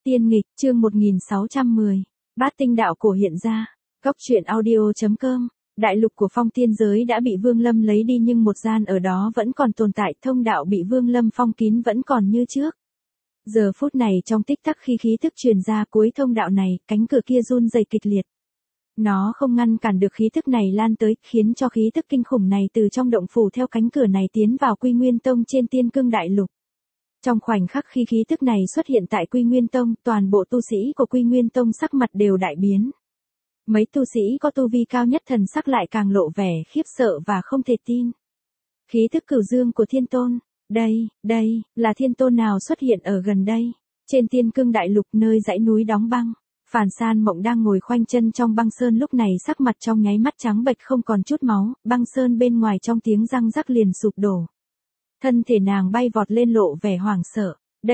Tiên nghịch, chương 1610. Bát tinh đạo cổ hiện ra. Góc truyện audio.com. Đại lục của phong tiên giới đã bị Vương Lâm lấy đi nhưng một gian ở đó vẫn còn tồn tại, thông đạo bị Vương Lâm phong kín vẫn còn như trước. Giờ phút này trong tích tắc khi khí thức truyền ra cuối thông đạo này, cánh cửa kia run rẩy kịch liệt. Nó không ngăn cản được khí thức này lan tới, khiến cho khí thức kinh khủng này từ trong động phủ theo cánh cửa này tiến vào Quy Nguyên Tông trên Tiên Cương Đại Lục. Trong khoảnh khắc khi khí tức này xuất hiện tại Quy Nguyên Tông, toàn bộ tu sĩ của Quy Nguyên Tông sắc mặt đều đại biến. Mấy tu sĩ có tu vi cao nhất thần sắc lại càng lộ vẻ khiếp sợ và không thể tin. Khí tức cửu dương của Thiên Tôn, đây, là Thiên Tôn nào xuất hiện ở gần đây? Trên Tiên Cương Đại Lục nơi dãy núi đóng băng, Phàn San Mộng đang ngồi khoanh chân trong băng sơn lúc này sắc mặt trong nháy mắt trắng bệch không còn chút máu, băng sơn bên ngoài trong tiếng răng rắc liền sụp đổ. Thân thể nàng bay vọt lên lộ vẻ hoảng sợ.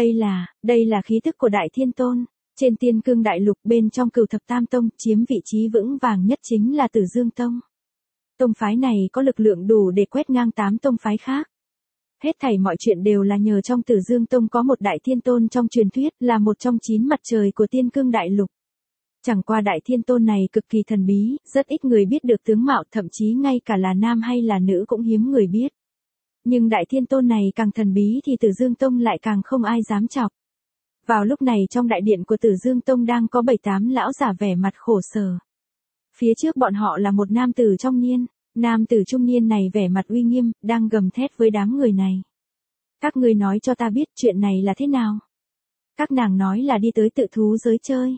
Đây là khí tức của Đại Thiên Tôn. Trên Tiên Cương Đại Lục bên trong Cửu Thập Tam Tông, chiếm vị trí vững vàng nhất chính là Tử Dương Tông. Tông phái này có lực lượng đủ để quét ngang 8 tông phái khác. Hết thảy mọi chuyện đều là nhờ trong Tử Dương Tông có một Đại Thiên Tôn trong truyền thuyết, là một trong 9 mặt trời của Tiên Cương Đại Lục. Chẳng qua Đại Thiên Tôn này cực kỳ thần bí, rất ít người biết được tướng mạo, thậm chí ngay cả là nam hay là nữ cũng hiếm người biết. Nhưng Đại Thiên Tôn này càng thần bí thì Tử Dương Tông lại càng không ai dám chọc. Vào lúc này trong đại điện của Tử Dương Tông đang có 7-8 lão giả vẻ mặt khổ sở. Phía trước bọn họ là một nam tử trung niên. Nam tử trung niên này vẻ mặt uy nghiêm, đang gầm thét với đám người này. Các ngươi nói cho ta biết chuyện này là thế nào? Các nàng nói là đi tới tự thú giới chơi.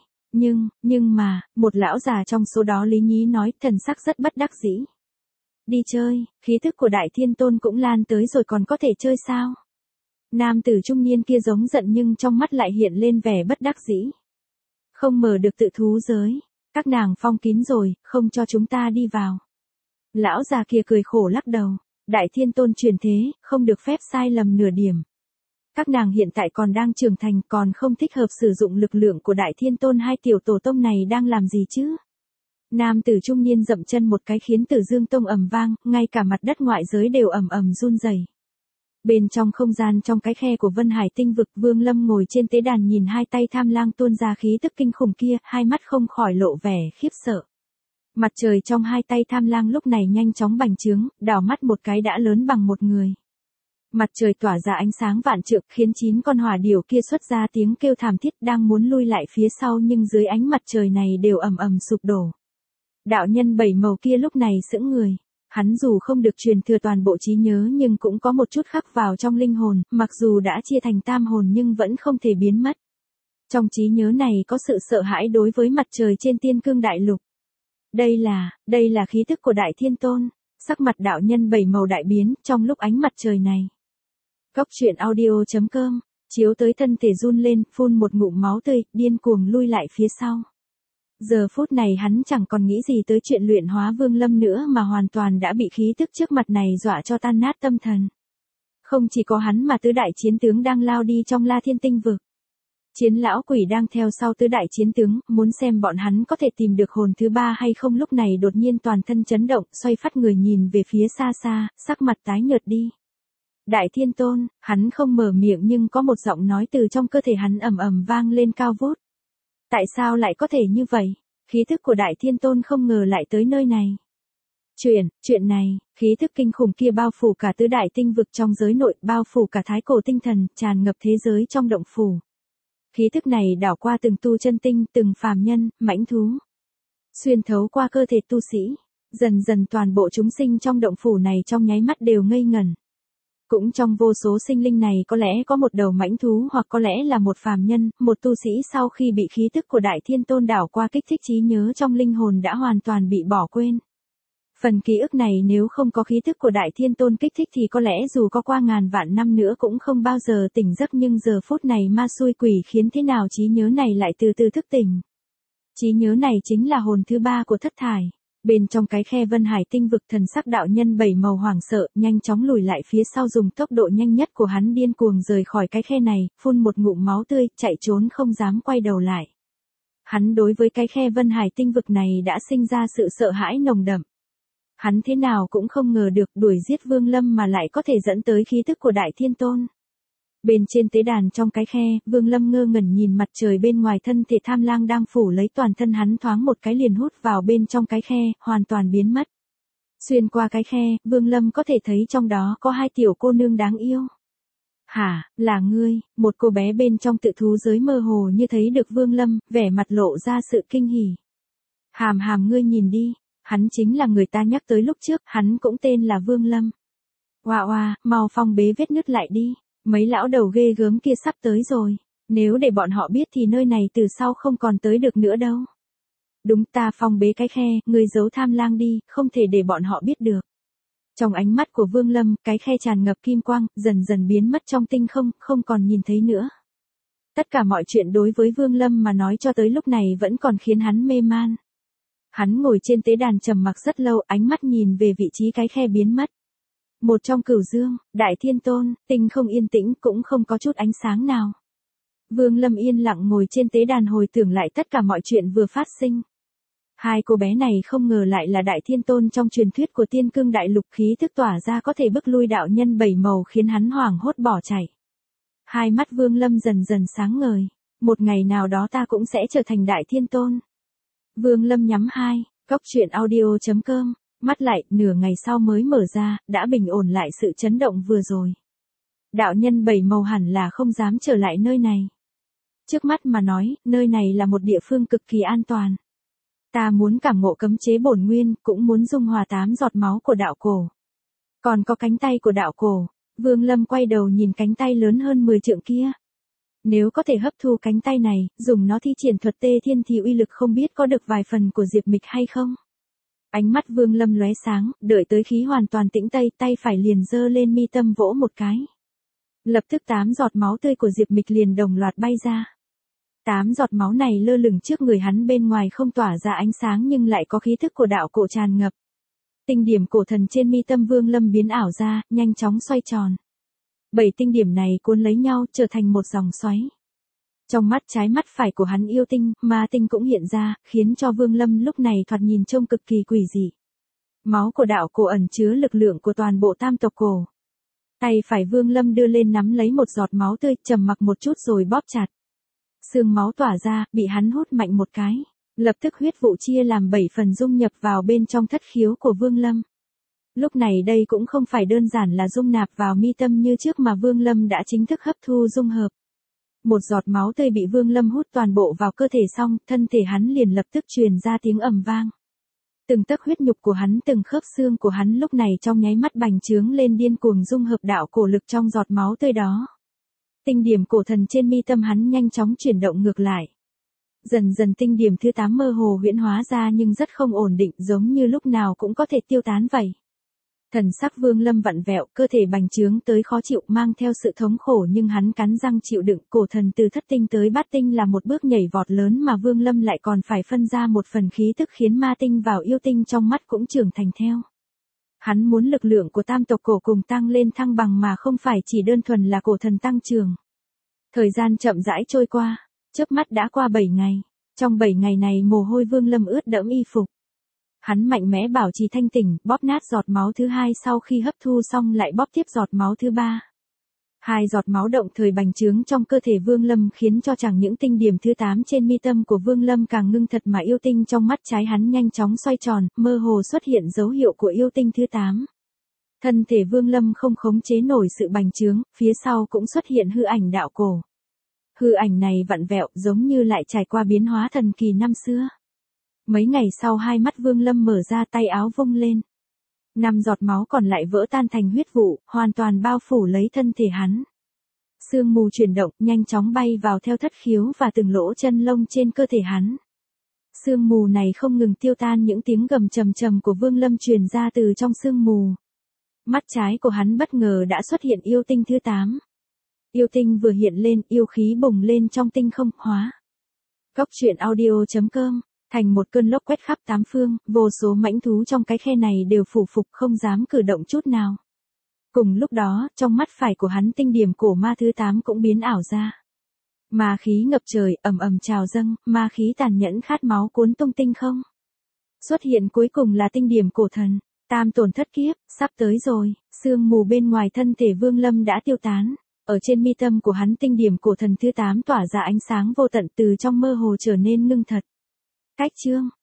Nhưng mà, một lão già trong số đó lý nhí nói, thần sắc rất bất đắc dĩ. Đi chơi, khí thức của Đại Thiên Tôn cũng lan tới rồi còn có thể chơi sao? Nam tử trung niên kia giống giận nhưng trong mắt lại hiện lên vẻ bất đắc dĩ. Không mở được tự thú giới, các nàng phong kín rồi, không cho chúng ta đi vào. Lão già kia cười khổ lắc đầu, Đại Thiên Tôn truyền thế, không được phép sai lầm nửa điểm. Các nàng hiện tại còn đang trưởng thành, còn không thích hợp sử dụng lực lượng của Đại Thiên Tôn, hai tiểu tổ tông này đang làm gì chứ? Nam tử trung niên dậm chân một cái khiến Tử Dương Tông ầm vang, ngay cả mặt đất ngoại giới đều ầm ầm run rẩy. Bên trong không gian trong cái khe của Vân Hải tinh vực, Vương Lâm ngồi trên tế đàn nhìn hai tay tham lang tuôn ra khí tức kinh khủng kia, hai mắt không khỏi lộ vẻ khiếp sợ. Mặt trời trong hai tay tham lang lúc này nhanh chóng bành trướng, đảo mắt một cái đã lớn bằng một người. Mặt trời tỏa ra ánh sáng vạn trượng, khiến 9 con hỏa điểu kia xuất ra tiếng kêu thảm thiết, đang muốn lui lại phía sau nhưng dưới ánh mặt trời này đều ầm ầm sụp đổ. Đạo nhân 7 màu kia lúc này sững người. Hắn dù không được truyền thừa toàn bộ trí nhớ nhưng cũng có một chút khắc vào trong linh hồn, mặc dù đã chia thành tam hồn nhưng vẫn không thể biến mất. Trong trí nhớ này có sự sợ hãi đối với mặt trời trên Tiên Cương Đại Lục. Đây là khí tức của Đại Thiên Tôn. Sắc mặt đạo nhân 7 màu đại biến trong lúc ánh mặt trời này. Góc truyện audio.com, chiếu tới thân thể run lên, phun một ngụm máu tươi, điên cuồng lui lại phía sau. Giờ phút này hắn chẳng còn nghĩ gì tới chuyện luyện hóa Vương Lâm nữa mà hoàn toàn đã bị khí tức trước mặt này dọa cho tan nát tâm thần. Không chỉ có hắn mà tứ đại chiến tướng đang lao đi trong La Thiên Tinh vực. Chiến lão quỷ đang theo sau tứ đại chiến tướng, muốn xem bọn hắn có thể tìm được hồn thứ 3 hay không. Lúc này đột nhiên toàn thân chấn động, xoay phát người nhìn về phía xa xa, sắc mặt tái nhợt đi. Đại Thiên Tôn, hắn không mở miệng nhưng có một giọng nói từ trong cơ thể hắn ầm ầm vang lên cao vút. Tại sao lại có thể như vậy? Khí thức của Đại Thiên Tôn không ngờ lại tới nơi này. Chuyện này, khí thức kinh khủng kia bao phủ cả tứ đại tinh vực trong giới nội, bao phủ cả thái cổ tinh thần, tràn ngập thế giới trong động phủ. Khí thức này đảo qua từng tu chân tinh, từng phàm nhân, mãnh thú. Xuyên thấu qua cơ thể tu sĩ, dần dần toàn bộ chúng sinh trong động phủ này trong nháy mắt đều ngây ngẩn. Cũng trong vô số sinh linh này có lẽ có một đầu mãnh thú hoặc có lẽ là một phàm nhân, một tu sĩ sau khi bị khí tức của Đại Thiên Tôn đảo qua kích thích trí nhớ trong linh hồn đã hoàn toàn bị bỏ quên. Phần ký ức này nếu không có khí tức của Đại Thiên Tôn kích thích thì có lẽ dù có qua ngàn vạn năm nữa cũng không bao giờ tỉnh giấc, nhưng giờ phút này ma xui quỷ khiến thế nào trí nhớ này lại từ từ thức tỉnh. Trí nhớ này chính là hồn thứ 3 của Thất Thải. Bên trong cái khe Vân Hải tinh vực, thần sắc đạo nhân 7 màu hoảng sợ, nhanh chóng lùi lại phía sau, dùng tốc độ nhanh nhất của hắn điên cuồng rời khỏi cái khe này, phun một ngụm máu tươi, chạy trốn không dám quay đầu lại. Hắn đối với cái khe Vân Hải tinh vực này đã sinh ra sự sợ hãi nồng đậm. Hắn thế nào cũng không ngờ được đuổi giết Vương Lâm mà lại có thể dẫn tới khí tức của Đại Thiên Tôn. Bên trên tế đàn trong cái khe, Vương Lâm ngơ ngẩn nhìn mặt trời bên ngoài, thân thể tham lang đang phủ lấy toàn thân hắn, thoáng một cái liền hút vào bên trong cái khe, hoàn toàn biến mất. Xuyên qua cái khe, Vương Lâm có thể thấy trong đó có hai tiểu cô nương đáng yêu. Hả, là ngươi? Một cô bé bên trong tự thú giới mơ hồ như thấy được Vương Lâm, vẻ mặt lộ ra sự kinh hỉ. Hàm hàm, ngươi nhìn đi, hắn chính là người ta nhắc tới lúc trước, hắn cũng tên là Vương Lâm. Oa oa, mau phong bế vết nứt lại đi, mấy lão đầu ghê gớm kia sắp tới rồi, nếu để bọn họ biết thì nơi này từ sau không còn tới được nữa đâu. Đúng, ta phong bế cái khe, ngươi giấu tham lang đi, không thể để bọn họ biết được. Trong ánh mắt của Vương Lâm, cái khe tràn ngập kim quang, dần dần biến mất trong tinh không, không còn nhìn thấy nữa. Tất cả mọi chuyện đối với Vương Lâm mà nói cho tới lúc này vẫn còn khiến hắn mê man. Hắn ngồi trên tế đàn trầm mặc rất lâu, ánh mắt nhìn về vị trí cái khe biến mất. Một trong cửu dương, Đại Thiên Tôn, tinh không yên tĩnh, cũng không có chút ánh sáng nào. Vương Lâm yên lặng ngồi trên tế đàn hồi tưởng lại tất cả mọi chuyện vừa phát sinh. Hai cô bé này không ngờ lại là Đại Thiên Tôn trong truyền thuyết của Tiên Cương Đại Lục, khí thức tỏa ra có thể bức lui đạo nhân bảy màu, khiến hắn hoảng hốt bỏ chạy. Hai mắt Vương Lâm dần dần sáng ngời, một ngày nào đó ta cũng sẽ trở thành Đại Thiên Tôn. Vương Lâm nhắm hai, góc truyện audio.com, mắt lại, nửa ngày sau mới mở ra, đã bình ổn lại sự chấn động vừa rồi. Đạo nhân bảy màu hẳn là không dám trở lại nơi này. Trước mắt mà nói, nơi này là một địa phương cực kỳ an toàn. Ta muốn cảm ngộ cấm chế bổn nguyên, cũng muốn dung hòa 8 giọt máu của đạo cổ. Còn có cánh tay của đạo cổ. Vương Lâm quay đầu nhìn cánh tay lớn hơn 10 trượng kia. Nếu có thể hấp thu cánh tay này, dùng nó thi triển thuật tê thiên thì uy lực không biết có được vài phần của Diệp Mịch hay không. Ánh mắt Vương Lâm lóe sáng, đợi tới khí hoàn toàn tĩnh tây, tay phải liền giơ lên mi tâm vỗ một cái. Lập tức 8 giọt máu tươi của Diệp Mịch liền đồng loạt bay ra. 8 giọt máu này lơ lửng trước người hắn, bên ngoài không tỏa ra ánh sáng nhưng lại có khí thức của đạo cổ tràn ngập. Tinh điểm cổ thần trên mi tâm Vương Lâm biến ảo ra, nhanh chóng xoay tròn. 7 tinh điểm này cuốn lấy nhau trở thành một dòng xoáy. Trong mắt trái mắt phải của hắn yêu tinh, ma tinh cũng hiện ra, khiến cho Vương Lâm lúc này thoạt nhìn trông cực kỳ quỷ dị. Máu của đạo cổ ẩn chứa lực lượng của toàn bộ tam tộc cổ. Tay phải Vương Lâm đưa lên nắm lấy một giọt máu tươi, trầm mặc một chút rồi bóp chặt. Sương máu tỏa ra, bị hắn hút mạnh một cái. Lập tức huyết vụ chia làm 7 phần dung nhập vào bên trong thất khiếu của Vương Lâm. Lúc này đây cũng không phải đơn giản là dung nạp vào mi tâm như trước mà Vương Lâm đã chính thức hấp thu dung hợp. Một giọt máu tươi bị Vương Lâm hút toàn bộ vào cơ thể xong, thân thể hắn liền lập tức truyền ra tiếng ầm vang. Từng tấc huyết nhục của hắn, từng khớp xương của hắn lúc này trong nháy mắt bành trướng lên, điên cuồng dung hợp đạo cổ lực trong giọt máu tươi đó. Tinh điểm cổ thần trên mi tâm hắn nhanh chóng chuyển động ngược lại. Dần dần tinh điểm thứ 8 mơ hồ huyễn hóa ra nhưng rất không ổn định, giống như lúc nào cũng có thể tiêu tán vậy. Thần sắc Vương Lâm vặn vẹo, cơ thể bành trướng tới khó chịu, mang theo sự thống khổ nhưng hắn cắn răng chịu đựng. Cổ thần từ thất tinh tới bát tinh là một bước nhảy vọt lớn mà Vương Lâm lại còn phải phân ra một phần khí tức khiến ma tinh vào yêu tinh trong mắt cũng trưởng thành theo. Hắn muốn lực lượng của tam tộc cổ cùng tăng lên thăng bằng mà không phải chỉ đơn thuần là cổ thần tăng trưởng. Thời gian chậm rãi trôi qua, chớp mắt đã qua 7 ngày. Trong 7 ngày này mồ hôi Vương Lâm ướt đẫm y phục. Hắn mạnh mẽ bảo trì thanh tỉnh, bóp nát giọt máu thứ 2, sau khi hấp thu xong lại bóp tiếp giọt máu thứ 3. 2 giọt máu động thời bành trướng trong cơ thể Vương Lâm khiến cho chẳng những tinh điểm thứ 8 trên mi tâm của Vương Lâm càng ngưng thật mà yêu tinh trong mắt trái hắn nhanh chóng xoay tròn, mơ hồ xuất hiện dấu hiệu của yêu tinh thứ 8. Thân thể Vương Lâm không khống chế nổi sự bành trướng, phía sau cũng xuất hiện hư ảnh đạo cổ. Hư ảnh này vặn vẹo giống như lại trải qua biến hóa thần kỳ năm xưa. Mấy ngày sau hai mắt Vương Lâm mở ra, tay áo vung lên. 5 giọt máu còn lại vỡ tan thành huyết vụ, hoàn toàn bao phủ lấy thân thể hắn. Sương mù chuyển động, nhanh chóng bay vào theo thất khiếu và từng lỗ chân lông trên cơ thể hắn. Sương mù này không ngừng tiêu tan, những tiếng gầm trầm trầm của Vương Lâm truyền ra từ trong sương mù. Mắt trái của hắn bất ngờ đã xuất hiện yêu tinh thứ 8. Yêu tinh vừa hiện lên, yêu khí bùng lên trong tinh không, hóa. Góc truyện audio.com, thành một cơn lốc quét khắp 8 phương, vô số mãnh thú trong cái khe này đều phủ phục không dám cử động chút nào. Cùng lúc đó, trong mắt phải của hắn tinh điểm cổ ma thứ 8 cũng biến ảo ra. Ma khí ngập trời, ầm ầm trào dâng, ma khí tàn nhẫn khát máu cuốn tung tinh không. Xuất hiện cuối cùng là tinh điểm cổ thần, tam tổn thất kiếp, sắp tới rồi, sương mù bên ngoài thân thể Vương Lâm đã tiêu tán. Ở trên mi tâm của hắn tinh điểm cổ thần thứ 8 tỏa ra ánh sáng vô tận từ trong mơ hồ trở nên ngưng thật. Cách chương